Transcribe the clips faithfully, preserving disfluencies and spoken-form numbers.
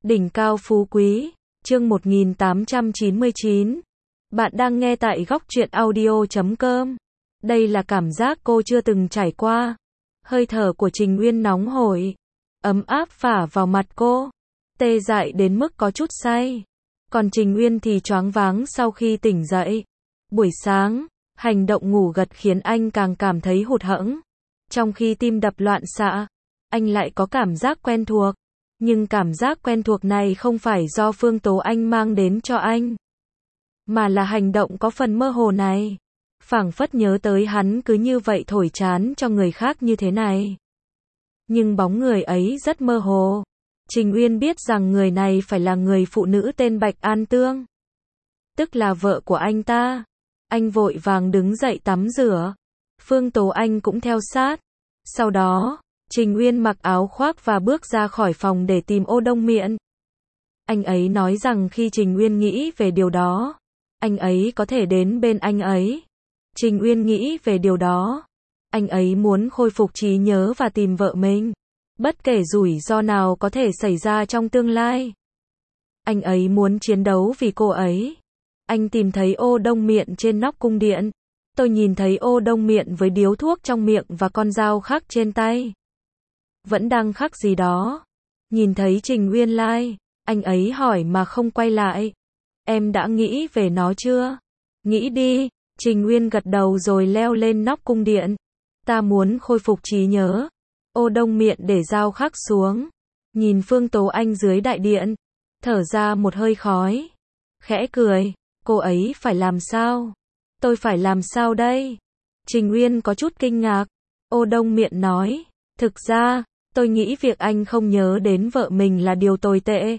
Đỉnh cao phú quý, chương một nghìn tám trăm chín mươi chín. Bạn đang nghe tại góc truyện audio chấm com. Đây là cảm giác cô chưa từng trải qua. Hơi thở của Trình Uyên nóng hổi, ấm áp phả vào mặt cô, tê dại đến mức có chút say. Còn Trình Uyên thì choáng váng sau khi tỉnh dậy. Buổi sáng, hành động ngủ gật khiến anh càng cảm thấy hụt hẫng. Trong khi tim đập loạn xạ, anh lại có cảm giác quen thuộc. Nhưng cảm giác quen thuộc này không phải do Phương Tố Anh mang đến cho anh, mà là hành động có phần mơ hồ này. Phảng phất nhớ tới hắn cứ như vậy thổi chán cho người khác như thế này. Nhưng bóng người ấy rất mơ hồ. Trình Uyên biết rằng người này phải là người phụ nữ tên Bạch An Tương, tức là vợ của anh ta. Anh vội vàng đứng dậy tắm rửa. Phương Tố Anh cũng theo sát. Sau đó, Trình Uyên mặc áo khoác và bước ra khỏi phòng để tìm Ô Đông Miện. Anh ấy nói rằng khi Trình Uyên nghĩ về điều đó, anh ấy có thể đến bên anh ấy. Trình Uyên nghĩ về điều đó. Anh ấy muốn khôi phục trí nhớ và tìm vợ mình, bất kể rủi ro nào có thể xảy ra trong tương lai. Anh ấy muốn chiến đấu vì cô ấy. Anh tìm thấy Ô Đông Miện trên nóc cung điện. Tôi nhìn thấy Ô Đông Miện với điếu thuốc trong miệng và con dao khắc trên tay. Vẫn đang khắc gì đó. Nhìn thấy Trình Uyên lai, anh ấy hỏi mà không quay lại. Em đã nghĩ về nó chưa? Nghĩ đi. Trình Uyên gật đầu rồi leo lên nóc cung điện. Ta muốn khôi phục trí nhớ. Ô Đông Miện để dao khắc xuống, nhìn Phương Tố Anh dưới đại điện, thở ra một hơi khói, khẽ cười. Cô ấy phải làm sao? Tôi phải làm sao đây? Trình Uyên có chút kinh ngạc. Ô Đông Miện nói, thực ra, tôi nghĩ việc anh không nhớ đến vợ mình là điều tồi tệ.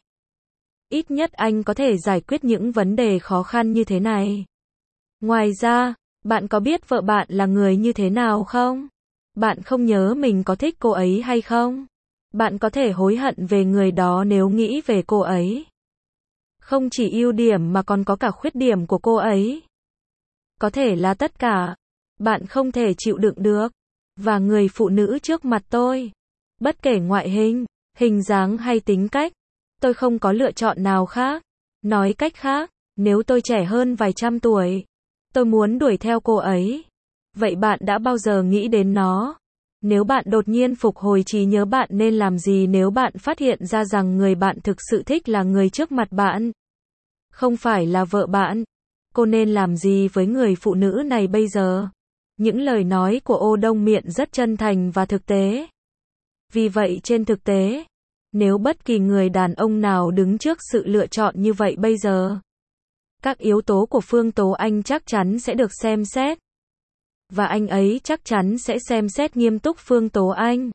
Ít nhất anh có thể giải quyết những vấn đề khó khăn như thế này. Ngoài ra, bạn có biết vợ bạn là người như thế nào không? Bạn không nhớ mình có thích cô ấy hay không? Bạn có thể hối hận về người đó nếu nghĩ về cô ấy. Không chỉ ưu điểm mà còn có cả khuyết điểm của cô ấy. Có thể là tất cả. Bạn không thể chịu đựng được. Và người phụ nữ trước mặt tôi, bất kể ngoại hình, hình dáng hay tính cách, tôi không có lựa chọn nào khác. Nói cách khác, nếu tôi trẻ hơn vài trăm tuổi, tôi muốn đuổi theo cô ấy. Vậy bạn đã bao giờ nghĩ đến nó? Nếu bạn đột nhiên phục hồi trí nhớ, bạn nên làm gì nếu bạn phát hiện ra rằng người bạn thực sự thích là người trước mặt bạn, không phải là vợ bạn? Cô nên làm gì với người phụ nữ này bây giờ? Những lời nói của Ô Đông Miện rất chân thành và thực tế. Vì vậy trên thực tế, nếu bất kỳ người đàn ông nào đứng trước sự lựa chọn như vậy bây giờ, các yếu tố của Phương Tố Anh chắc chắn sẽ được xem xét. Và anh ấy chắc chắn sẽ xem xét nghiêm túc Phương Tố Anh.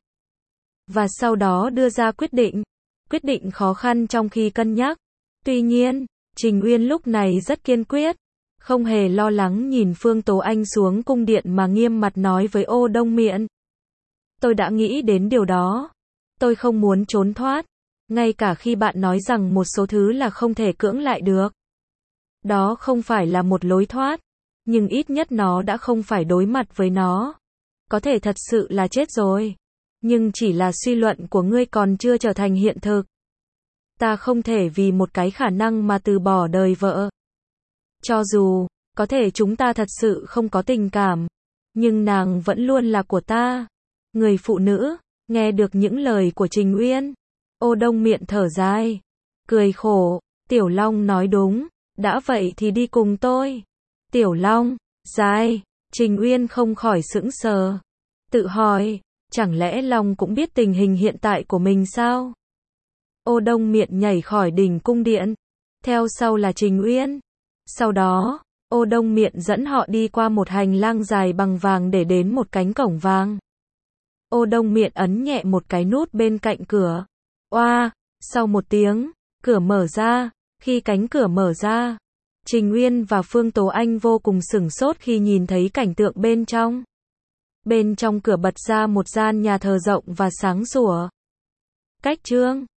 Và sau đó đưa ra quyết định. Quyết định khó khăn trong khi cân nhắc. Tuy nhiên, Trình Uyên lúc này rất kiên quyết. Không hề lo lắng nhìn Phương Tố Anh xuống cung điện mà nghiêm mặt nói với Ô Đông Miện. Tôi đã nghĩ đến điều đó. Tôi không muốn trốn thoát. Ngay cả khi bạn nói rằng một số thứ là không thể cưỡng lại được. Đó không phải là một lối thoát. Nhưng ít nhất nó đã không phải đối mặt với nó. Có thể thật sự là chết rồi. Nhưng chỉ là suy luận của ngươi còn chưa trở thành hiện thực. Ta không thể vì một cái khả năng mà từ bỏ đời vợ. Cho dù, có thể chúng ta thật sự không có tình cảm, nhưng nàng vẫn luôn là của ta. Người phụ nữ, nghe được những lời của Trình Uyên, Ô Đông Miện thở dài, cười khổ. Tiểu Long nói đúng, đã vậy thì đi cùng tôi. Tiểu Long, dài. Trình Uyên không khỏi sững sờ, tự hỏi, chẳng lẽ Long cũng biết tình hình hiện tại của mình sao? Ô Đông Miện nhảy khỏi đỉnh cung điện, theo sau là Trình Uyên. Sau đó, Ô Đông Miện dẫn họ đi qua một hành lang dài bằng vàng để đến một cánh cổng vàng. Ô Đông Miện ấn nhẹ một cái nút bên cạnh cửa. Oa, sau một tiếng, cửa mở ra. Khi cánh cửa mở ra, Trình Uyên và Phương Tố Anh vô cùng sửng sốt khi nhìn thấy cảnh tượng bên trong. Bên trong cửa bật ra một gian nhà thờ rộng và sáng sủa. Cách trương,